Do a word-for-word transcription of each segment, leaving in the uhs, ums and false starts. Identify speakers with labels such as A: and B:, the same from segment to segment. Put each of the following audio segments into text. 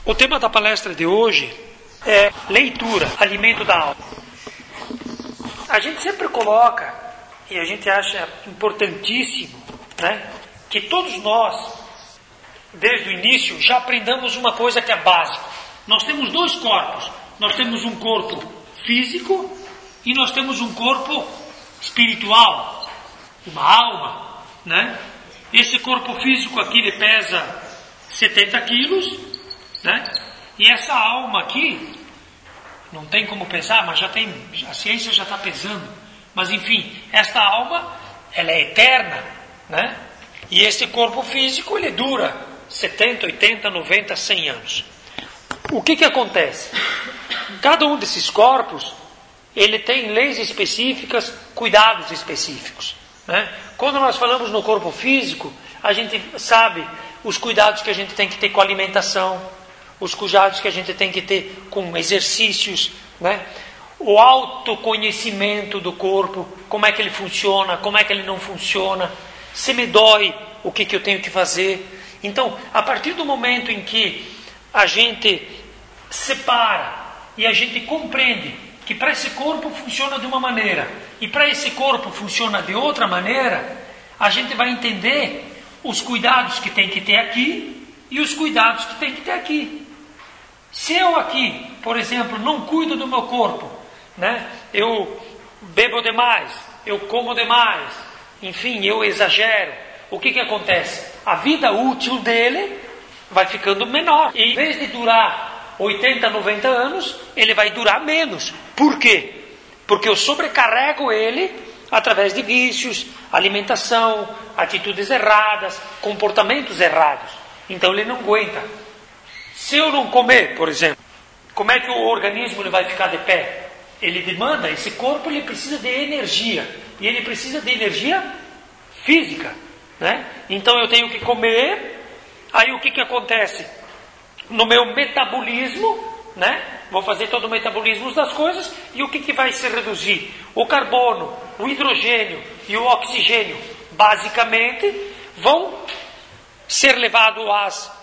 A: O tema da palestra de hoje é leitura, alimento da alma. A gente sempre coloca, e a gente acha importantíssimo, né, que todos nós, desde o início, já aprendamos uma coisa que é básica. Nós temos dois corpos. Nós temos um corpo físico e nós temos um corpo espiritual, uma alma, né? Esse corpo físico aqui, ele pesa setenta quilos, né? E essa alma aqui, não tem como pesar, mas já tem, a ciência já está pesando. Mas enfim, esta alma, ela é eterna, né? E esse corpo físico, ele dura setenta, oitenta, noventa, cem anos. O que que acontece? Cada um desses corpos, ele tem leis específicas, cuidados específicos, né? Quando nós falamos no corpo físico, a gente sabe os cuidados que a gente tem que ter com a alimentação, os cuidados que a gente tem que ter com exercícios, né? O autoconhecimento do corpo, como é que ele funciona, como é que ele não funciona, se me dói, o que que eu tenho que fazer. Então, a partir do momento em que a gente separa e a gente compreende que para esse corpo funciona de uma maneira e para esse corpo funciona de outra maneira, a gente vai entender os cuidados que tem que ter aqui e os cuidados que tem que ter aqui. Se eu aqui, por exemplo, não cuido do meu corpo, né? Eu bebo demais, eu como demais, enfim, eu exagero, o que que acontece? A vida útil dele vai ficando menor. E em vez de durar oitenta, noventa anos, ele vai durar menos. Por quê? Porque eu sobrecarrego ele através de vícios, alimentação, atitudes erradas, comportamentos errados. Então ele não aguenta. Se eu não comer, por exemplo, como é que o organismo ele vai ficar de pé? Ele demanda, esse corpo ele precisa de energia. E ele precisa de energia física, né? Então eu tenho que comer. Aí o que que acontece? No meu metabolismo, né? Vou fazer todo o metabolismo das coisas. E o que que vai se reduzir? O carbono, o hidrogênio e o oxigênio, basicamente, vão ser levados às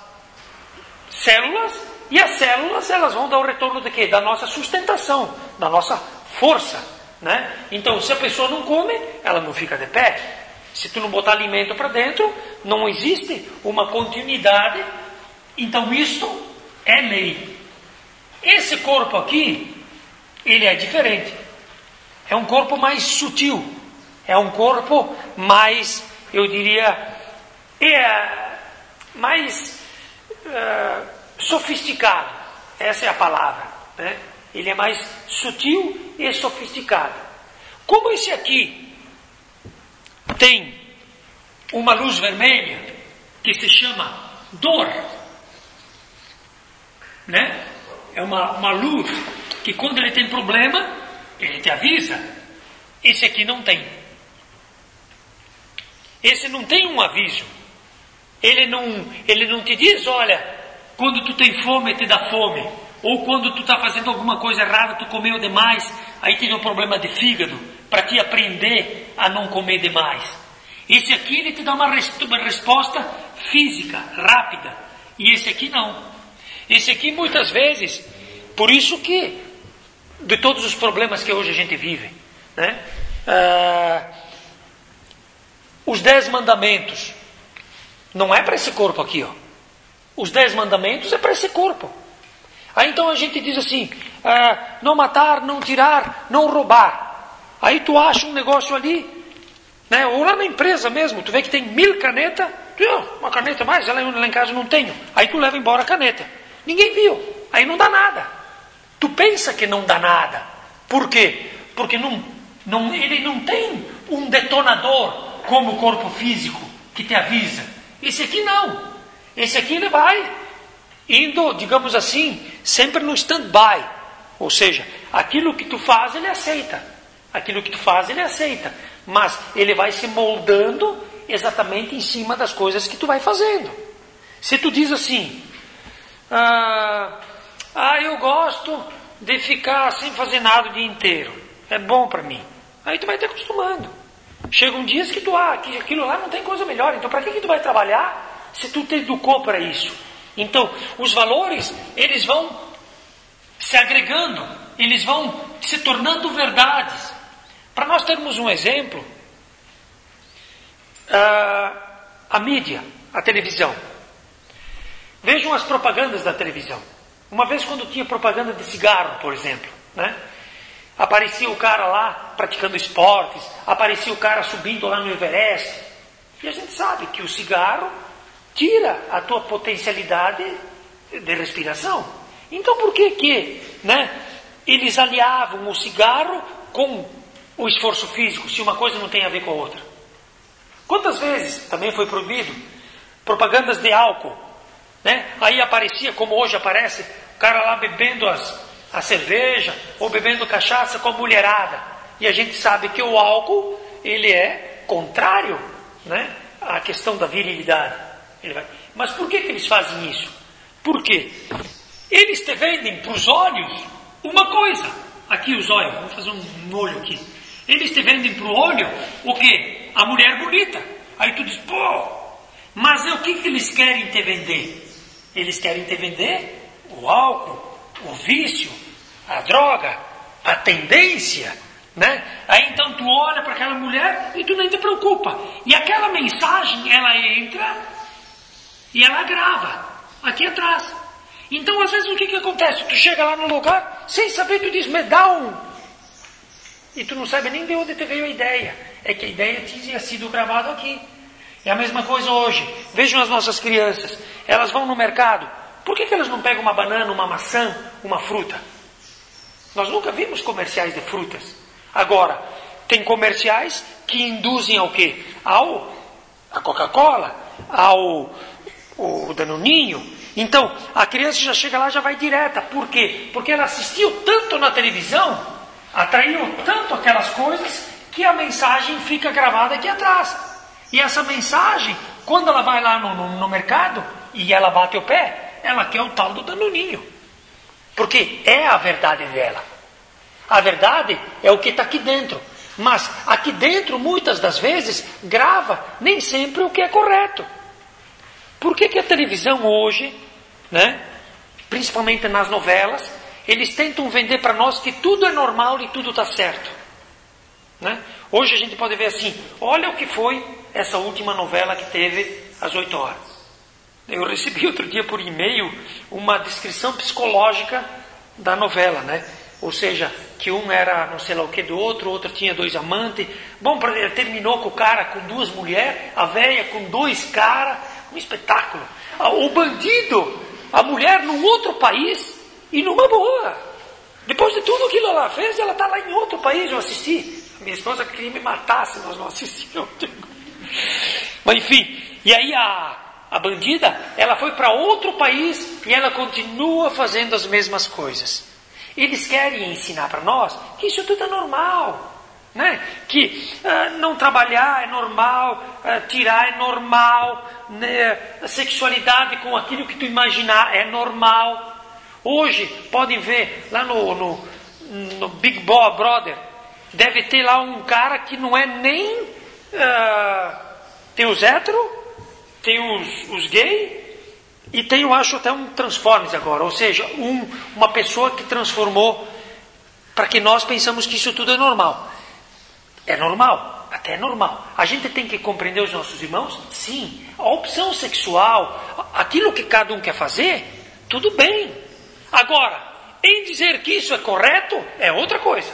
A: células, e as células elas vão dar o retorno de quê? Da nossa sustentação, da nossa força, né? Então, se a pessoa não come, ela não fica de pé. Se tu não botar alimento para dentro, não existe uma continuidade. Então, isto é lei. Esse corpo aqui, ele é diferente. É um corpo mais sutil. É um corpo mais, eu diria, é mais uh, sofisticado. Essa é a palavra, né? Ele é mais sutil e sofisticado. Como esse aqui tem uma luz vermelha que se chama dor, né? É uma, uma luz que quando ele tem problema, ele te avisa. Esse aqui não tem. Esse não tem um aviso. Ele não, ele não te diz, olha, quando tu tem fome, te dá fome. Ou quando tu está fazendo alguma coisa errada, tu comeu demais, aí tem um problema de fígado, para te aprender a não comer demais. Esse aqui, ele te dá uma, res, uma resposta física, rápida. E esse aqui não. Esse aqui, muitas vezes, por isso que, de todos os problemas que hoje a gente vive, né? Ah, os dez mandamentos, não é para esse corpo aqui, ó. Os dez mandamentos é para esse corpo. Aí então a gente diz assim, ah, não matar, não tirar, não roubar. Aí tu acha um negócio ali, né? Ou lá na empresa mesmo, tu vê que tem mil canetas, tu, oh, uma caneta mais, lá em casa não tenho. Aí tu leva embora a caneta. Ninguém viu, aí não dá nada. Tu pensa que não dá nada. Por quê? Porque não, não, ele não tem um detonador como o corpo físico que te avisa. Esse aqui não. Esse aqui ele vai indo, digamos assim, sempre no stand-by. Ou seja, aquilo que tu faz, ele aceita. Aquilo que tu faz, ele aceita. Mas ele vai se moldando exatamente em cima das coisas que tu vai fazendo. Se tu diz assim, ah, ah eu gosto de ficar sem fazer nada o dia inteiro. É bom para mim. Aí tu vai te acostumando. Chega um dia que tu, ah, aquilo lá não tem coisa melhor. Então para que, que tu vai trabalhar se tu te educou para isso? Então, os valores, eles vão se agregando, eles vão se tornando verdades. Para nós termos um exemplo, uh, a mídia, a televisão. Vejam as propagandas da televisão. Uma vez quando tinha propaganda de cigarro, por exemplo, né? Aparecia o cara lá praticando esportes, aparecia o cara subindo lá no Everest. E a gente sabe que o cigarro tira a tua potencialidade de respiração. Então por que que, né, eles aliavam o cigarro com o esforço físico, se uma coisa não tem a ver com a outra? Quantas vezes também foi proibido propagandas de álcool, né? Aí aparecia, como hoje aparece, o cara lá bebendo as, a cerveja ou bebendo cachaça com a mulherada. E a gente sabe que o álcool, ele é contrário, né, à questão da virilidade. Ele vai... Mas por que que eles fazem isso? Por quê? Eles te vendem para os olhos uma coisa. Aqui os olhos, vamos fazer um olho aqui. Eles te vendem para o olho o quê? A mulher bonita. Aí tu diz, pô, mas é o que que eles querem te vender? Eles querem te vender o álcool, o vício, a droga, a tendência, né? Aí então tu olha para aquela mulher e tu nem te preocupa. E aquela mensagem, ela entra e ela grava aqui atrás. Então às vezes o que que acontece? Tu chega lá no lugar, sem saber, tu diz, me dá um. E tu não sabe nem de onde te veio a ideia. É que a ideia tinha sido gravada aqui. É a mesma coisa hoje. Vejam as nossas crianças. Elas vão no mercado. Por que que elas não pegam uma banana, uma maçã, uma fruta? Nós nunca vimos comerciais de frutas. Agora, tem comerciais que induzem ao quê? Ao a Coca-Cola, ao o Danoninho. Então, a criança já chega lá, já vai direta. Por quê? Porque ela assistiu tanto na televisão, atraiu tanto aquelas coisas, que a mensagem fica gravada aqui atrás. E essa mensagem, quando ela vai lá no, no, no mercado e ela bate o pé, ela quer o tal do Danoninho. Porque é a verdade dela. A verdade é o que está aqui dentro. Mas aqui dentro, muitas das vezes, grava nem sempre o que é correto. Por que que a televisão hoje, né, principalmente nas novelas, eles tentam vender para nós que tudo é normal e tudo está certo? Né? Hoje a gente pode ver assim, olha o que foi essa última novela que teve às oito horas. Eu recebi outro dia por e-mail uma descrição psicológica da novela, né? Ou seja, que um era não sei lá o que do outro, o outro tinha dois amantes. Bom, terminou com o cara com duas mulheres, a velha com dois caras, um espetáculo. O bandido, a mulher num outro país e numa boa. Depois de tudo aquilo ela fez, ela está lá em outro país. Eu assisti. Minha esposa queria me matar se nós não assistíamos. Mas enfim, e aí a, a bandida, ela foi para outro país e ela continua fazendo as mesmas coisas. Eles querem ensinar para nós que isso tudo é normal, né? Que uh, não trabalhar é normal, uh, tirar é normal, né? A sexualidade com aquilo que tu imaginar é normal. Hoje, podem ver lá no, no, no Big Brother, deve ter lá um cara que não é nem... Uh, tem os héteros, tem os, os gays, e tem, eu acho, até um Transformers agora. Ou seja, um, uma pessoa que transformou para que nós pensamos que isso tudo é normal. É normal, até é normal. A gente tem que compreender os nossos irmãos? Sim. A opção sexual, aquilo que cada um quer fazer, tudo bem. Agora, em dizer que isso é correto, é outra coisa.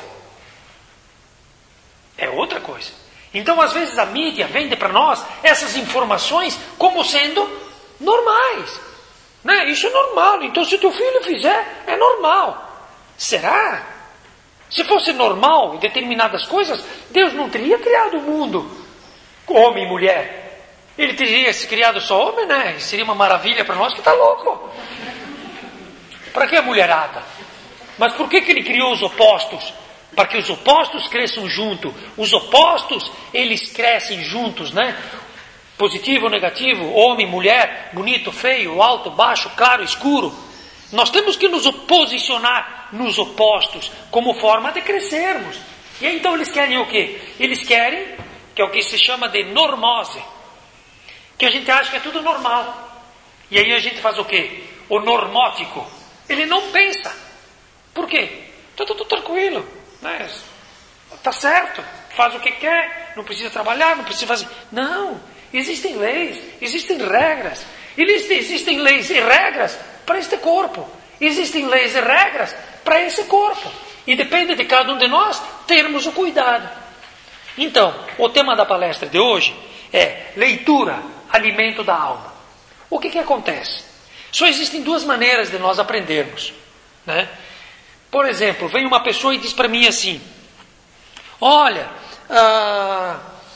A: É outra coisa. Então, às vezes, a mídia vende para nós essas informações como sendo normais. Né? Isso é normal. Então, se teu filho fizer, é normal. Será? Se fosse normal em determinadas coisas, Deus não teria criado o mundo com homem e mulher. Ele teria se criado só homem, né? Seria uma maravilha para nós que está louco. Para que a mulherada? Mas por que que ele criou os opostos? Para que os opostos cresçam junto. Os opostos, eles crescem juntos, né? Positivo, negativo, homem, mulher, bonito, feio, alto, baixo, claro, escuro. Nós temos que nos posicionar nos opostos como forma de crescermos. E então eles querem o quê? Eles querem, que é o que se chama de normose, que a gente acha que é tudo normal. E aí a gente faz o quê? O normótico. Ele não pensa. Por quê? Está tudo tranquilo. Né? Tá certo. Faz o que quer. Não precisa trabalhar, não precisa fazer. Não. Existem leis. Existem regras. Existem, existem leis e regras para este corpo. Existem leis e regras para esse corpo. E depende de cada um de nós termos o cuidado. Então, o tema da palestra de hoje é leitura, alimento da alma. O que que acontece? Só existem duas maneiras de nós aprendermos. Né? Por exemplo, vem uma pessoa e diz para mim assim, olha, ah,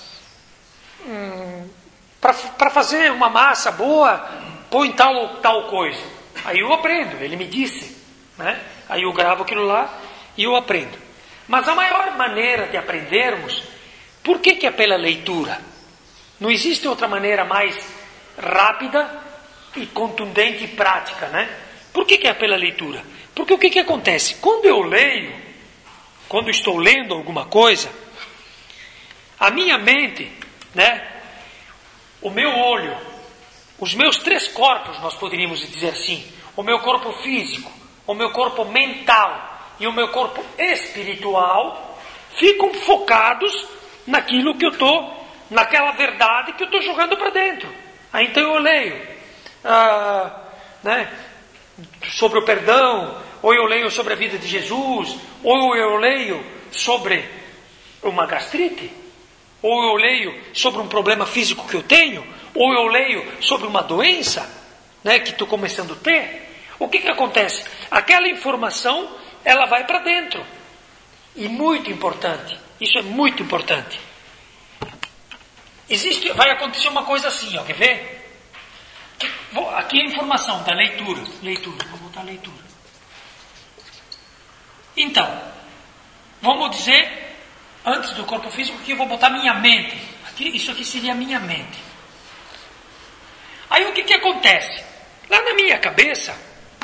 A: hum, para fazer uma massa boa, põe tal, tal coisa. Aí eu aprendo, ele me disse. Né? Aí eu gravo aquilo lá e eu aprendo. Mas a maior maneira de aprendermos, por que que é pela leitura? Não existe outra maneira mais rápida e contundente e prática, né? Por que que é pela leitura? Porque o que que acontece? Quando eu leio, quando estou lendo alguma coisa, a minha mente, né? O meu olho, os meus três corpos, nós poderíamos dizer assim, o meu corpo físico, o meu corpo mental e o meu corpo espiritual, ficam focados naquilo que eu estou, naquela verdade que eu estou jogando para dentro. Aí então eu leio ah, né, sobre o perdão, ou eu leio sobre a vida de Jesus, ou eu leio sobre uma gastrite, ou eu leio sobre um problema físico que eu tenho, ou eu leio sobre uma doença, né, que estou começando a ter. O que que acontece? Aquela informação, ela vai para dentro. E muito importante, isso é muito importante. Existe, vai acontecer uma coisa assim, ó, quer ver? Aqui é a informação da leitura. Leitura, vou botar leitura. Então, vamos dizer, antes do corpo físico, que eu vou botar minha mente. Aqui, isso aqui seria a minha mente. Aí o que que acontece? Lá na minha cabeça,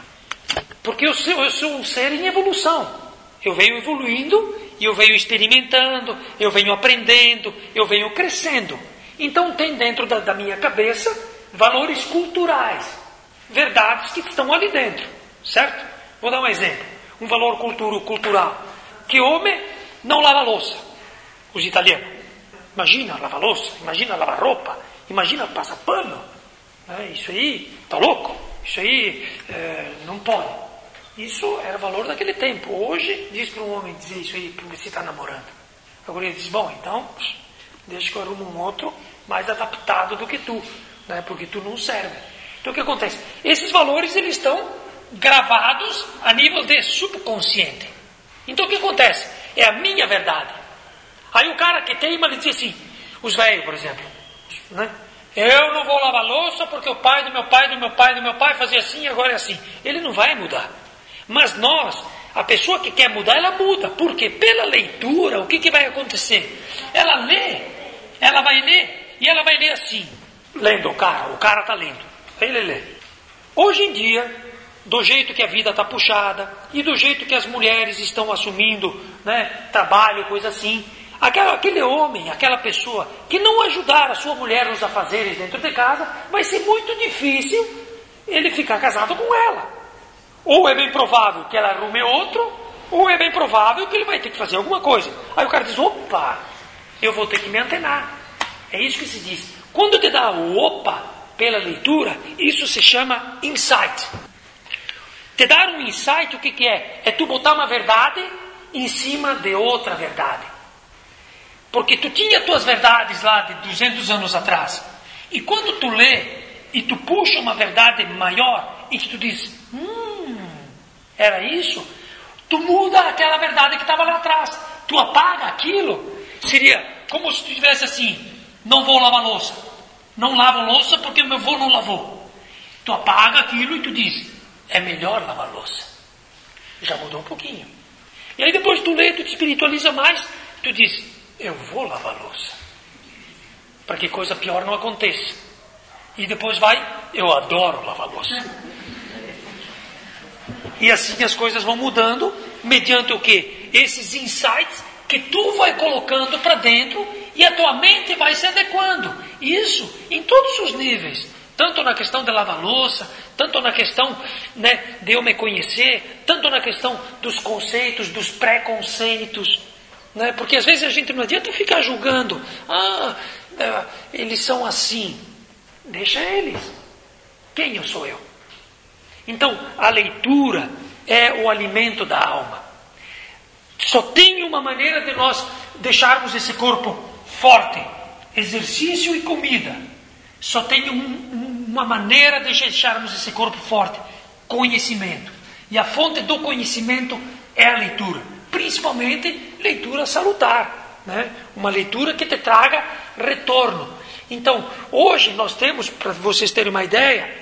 A: porque eu sou, eu sou um ser em evolução. Eu venho evoluindo, e eu venho experimentando, eu venho aprendendo, eu venho crescendo. Então tem dentro da, da minha cabeça valores culturais, verdades que estão ali dentro, certo? Vou dar um exemplo. Um valor culturo, cultural. Que homem não lava louça. Os italianos. Imagina lavar louça, imagina lavar roupa, imagina passar pano. É, isso aí, tá louco? Isso aí é, não pode. Isso era valor daquele tempo. Hoje, diz para um homem dizer isso aí, porque você está namorando. Agora ele diz, bom, então, deixa que eu arrumo um outro mais adaptado do que tu, né? Porque tu não serve. Então o que acontece? Esses valores, eles estão gravados a nível de subconsciente. Então o que acontece? É a minha verdade. Aí o cara que teima, ele diz assim, os velhos, por exemplo, né? Eu não vou lavar louça porque o pai do meu pai, do meu pai, do meu pai fazia assim, agora é assim. Ele não vai mudar. Mas nós, a pessoa que quer mudar, ela muda. Porque pela leitura, o que, que vai acontecer? Ela lê, ela vai ler, e ela vai ler assim. Lendo o cara, o cara está lendo. Aí ele lê. Hoje em dia, do jeito que a vida está puxada, e do jeito que as mulheres estão assumindo, né, trabalho, coisa assim, aquela, aquele homem, aquela pessoa que não ajudar a sua mulher nos afazeres dentro de casa, vai ser muito difícil ele ficar casado com ela. Ou é bem provável que ela arrume outro, ou é bem provável que ele vai ter que fazer alguma coisa. Aí o cara diz, opa, eu vou ter que me antenar. É isso que se diz. Quando te dá o opa pela leitura, isso se chama insight. Te dar um insight, o que, que é? É tu botar uma verdade em cima de outra verdade. Porque tu tinha tuas verdades lá de duzentos anos atrás. E quando tu lê e tu puxa uma verdade maior e que tu diz, hum, era isso? Tu muda aquela verdade que estava lá atrás. Tu apaga aquilo. Seria como se tu tivesse assim, não vou lavar louça. Não lavo louça porque meu avô não lavou. Tu apaga aquilo e tu diz, é melhor lavar louça. Já mudou um pouquinho. E aí depois tu lê, tu te espiritualiza mais, tu diz, eu vou lavar louça. Para que coisa pior não aconteça. E depois vai, eu adoro lavar louça. E assim as coisas vão mudando, mediante o quê? Esses insights que tu vai colocando para dentro e a tua mente vai se adequando. Isso em todos os níveis. tanto na questão de lavar louça, tanto na questão, né, de eu me conhecer, tanto na questão dos conceitos, dos preconceitos, né? Porque às vezes a gente não adianta ficar julgando, ah, eles são assim, deixa eles, quem eu sou eu? Então a leitura é o alimento da alma. Só tem uma maneira de nós deixarmos esse corpo forte, exercício e comida. Só tem um, uma maneira de deixarmos esse corpo forte, conhecimento. E a fonte do conhecimento é a leitura, principalmente leitura salutar, né? Uma leitura que te traga retorno. Então, hoje nós temos, para vocês terem uma ideia,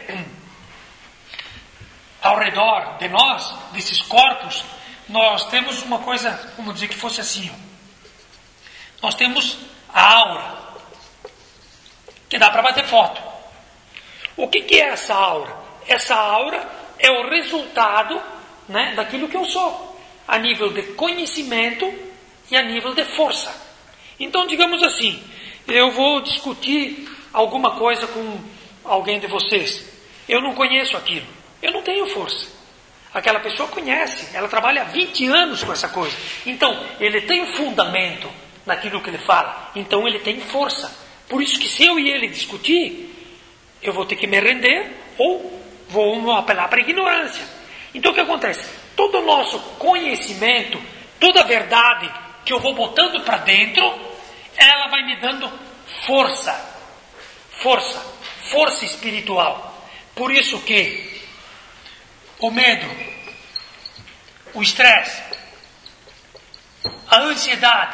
A: ao redor de nós, desses corpos, nós temos uma coisa, vamos dizer que fosse assim, ó. Nós temos a aura, que dá para bater foto. O que, que é essa aura? Essa aura é o resultado, né, daquilo que eu sou, a nível de conhecimento e a nível de força. Então, digamos assim, eu vou discutir alguma coisa com alguém de vocês. Eu não conheço aquilo, eu não tenho força. Aquela pessoa conhece, ela trabalha há vinte anos com essa coisa. Então, ele tem um fundamento naquilo que ele fala. Então, ele tem força. Por isso que se eu e ele discutir, eu vou ter que me render ou vou apelar para a ignorância. Então, o que acontece? Todo o nosso conhecimento, toda a verdade que eu vou botando para dentro, ela vai me dando força. Força. Força espiritual. Por isso que o medo, o estresse, a ansiedade,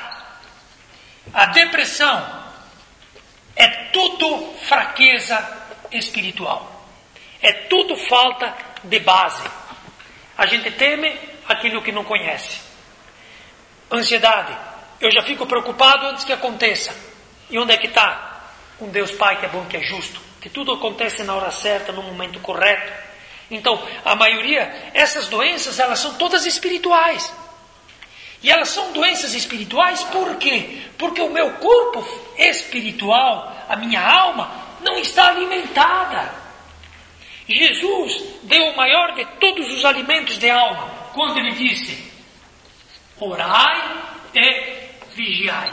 A: a depressão, é tudo fraqueza espiritual. É tudo falta de base. A gente teme aquilo que não conhece. Ansiedade. Eu já fico preocupado antes que aconteça. E onde é que está? Um Deus Pai que é bom, que é justo. Que tudo acontece na hora certa, no momento correto. Então, a maioria, essas doenças, elas são todas espirituais. E elas são doenças espirituais por quê? Porque o meu corpo espiritual, a minha alma, não está alimentada. Jesus deu o maior de todos os alimentos de alma, quando ele disse, orai e vigiai.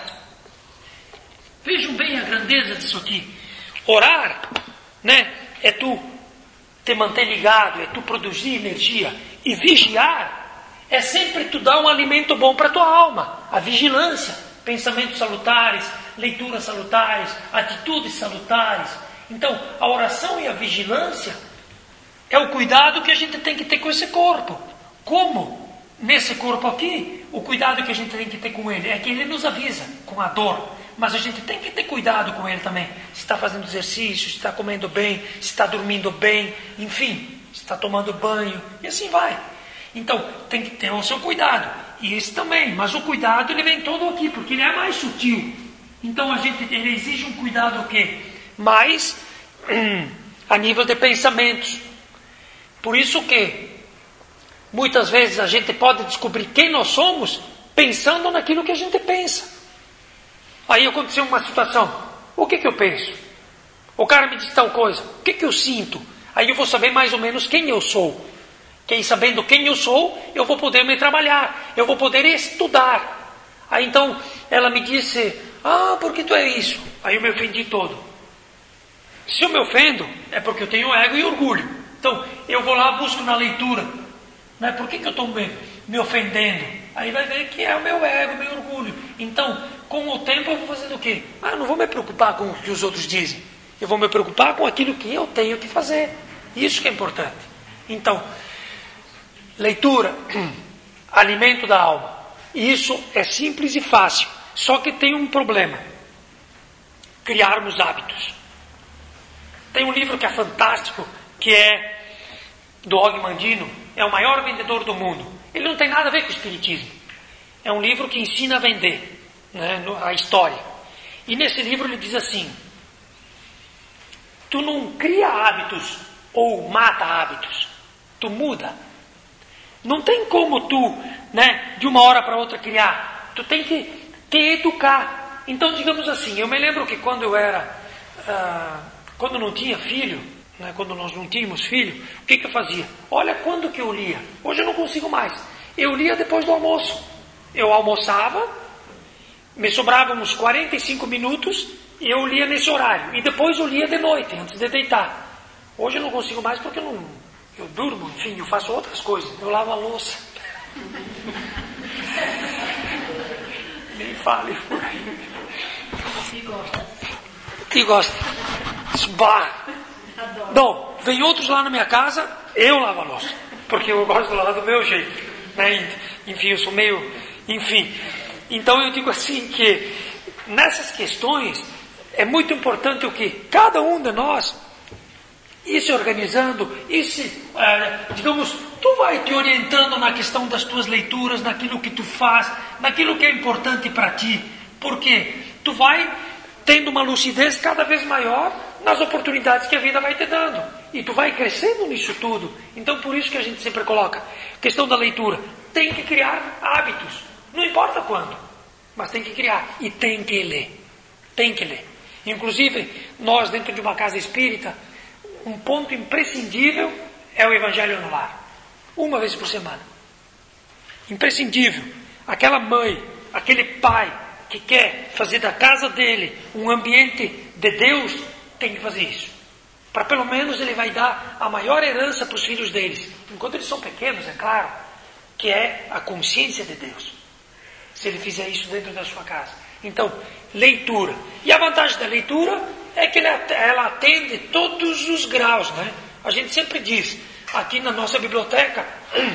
A: Vejam bem a grandeza disso aqui. Orar, né, é tu te manter ligado, é tu produzir energia. E vigiar é sempre tu dar um alimento bom para a tua alma. A vigilância, pensamentos salutares, leituras salutares, atitudes salutares. Então, a oração e a vigilância é o cuidado que a gente tem que ter com esse corpo. Como? Nesse corpo aqui, o cuidado que a gente tem que ter com ele é que ele nos avisa com a dor. Mas a gente tem que ter cuidado com ele também. Se está fazendo exercício, se está comendo bem, se está dormindo bem, enfim, se está tomando banho, e assim vai. Então, tem que ter o seu cuidado. E esse também, mas o cuidado ele vem todo aqui, porque ele é mais sutil. Então, a gente ele exige um cuidado o quê? Mais hum, a nível de pensamentos. Por isso que, muitas vezes, a gente pode descobrir quem nós somos pensando naquilo que a gente pensa. Aí aconteceu uma situação, o que que eu penso? O cara me disse tal coisa, o que que eu sinto? Aí eu vou saber mais ou menos quem eu sou. Quem sabendo quem eu sou, eu vou poder me trabalhar, eu vou poder estudar. Aí então ela me disse, ah, porque tu é isso? Aí eu me ofendi todo. Se eu me ofendo, é porque eu tenho ego e orgulho. Então eu vou lá, busco na leitura, né? Por que que eu estou me, me ofendendo? Aí vai ver que é o meu ego, o meu orgulho. Então, com o tempo eu vou fazendo o quê? Ah, eu não vou me preocupar com o que os outros dizem. Eu vou me preocupar com aquilo que eu tenho que fazer. Isso que é importante. Então, leitura, alimento da alma. Isso é simples e fácil. Só que tem um problema. Criarmos hábitos. Tem um livro que é fantástico, que é do Og Mandino. É o maior vendedor do mundo. Ele não tem nada a ver com o espiritismo. É um livro que ensina a vender, né, a história. E nesse livro ele diz assim, tu não cria hábitos ou mata hábitos. Tu muda. Não tem como tu, né, de uma hora para outra criar. Tu tem que te educar. Então, digamos assim, eu me lembro que quando eu era, ah, quando não tinha filho, né, quando nós não tínhamos filho, o que, que eu fazia? Olha quando que eu lia. Hoje eu não consigo mais. Eu lia depois do almoço. Eu almoçava, me sobravam uns quarenta e cinco minutos e eu lia nesse horário. E depois eu lia de noite, antes de deitar. Hoje eu não consigo mais porque eu não... Eu durmo, enfim, eu faço outras coisas. Eu lavo a louça. Nem fale por aí.
B: E gosta.
A: E gosta. Bah. Bom, vem outros lá na minha casa, eu lavo a louça. Porque eu gosto de lavar do meu jeito. Né? Enfim, eu sou meio... Enfim. Então eu digo assim que nessas questões é muito importante o que cada um de nós ir se organizando, ir se, é, digamos, tu vai te orientando na questão das tuas leituras, naquilo que tu faz, naquilo que é importante para ti, porque tu vai tendo uma lucidez cada vez maior nas oportunidades que a vida vai te dando, e tu vai crescendo nisso tudo. Então por isso que a gente sempre coloca, questão da leitura, tem que criar hábitos, não importa quando, mas tem que criar, e tem que ler, tem que ler. Inclusive, nós dentro de uma casa espírita, um ponto imprescindível é o Evangelho no lar. Uma vez por semana. Imprescindível. Aquela mãe, aquele pai que quer fazer da casa dele um ambiente de Deus, tem que fazer isso. Para pelo menos ele vai dar a maior herança para os filhos deles. Enquanto eles são pequenos, é claro, que é a consciência de Deus. Se ele fizer isso dentro da sua casa. Então, leitura. E a vantagem da leitura é que ela atende todos os graus, né? A gente sempre diz, aqui na nossa biblioteca,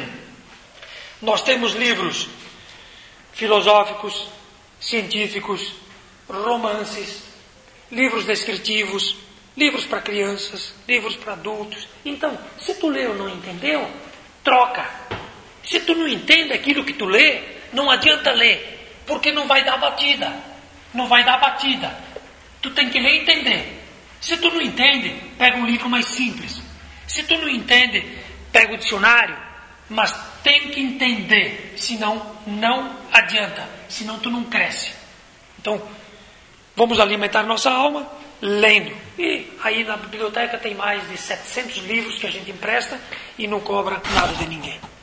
A: nós temos livros filosóficos, científicos, romances, livros descritivos, livros para crianças, livros para adultos. Então, se tu leu ou não entendeu, troca. Se tu não entende aquilo que tu lê, não adianta ler, porque não vai dar batida. Não vai dar batida. Tu tem que ler e entender. Se tu não entende, pega um livro mais simples. Se tu não entende, pega o dicionário. Mas tem que entender, senão não adianta. Senão tu não cresce. Então, vamos alimentar nossa alma lendo. E aí na biblioteca tem mais de setecentos livros que a gente empresta e não cobra nada de ninguém.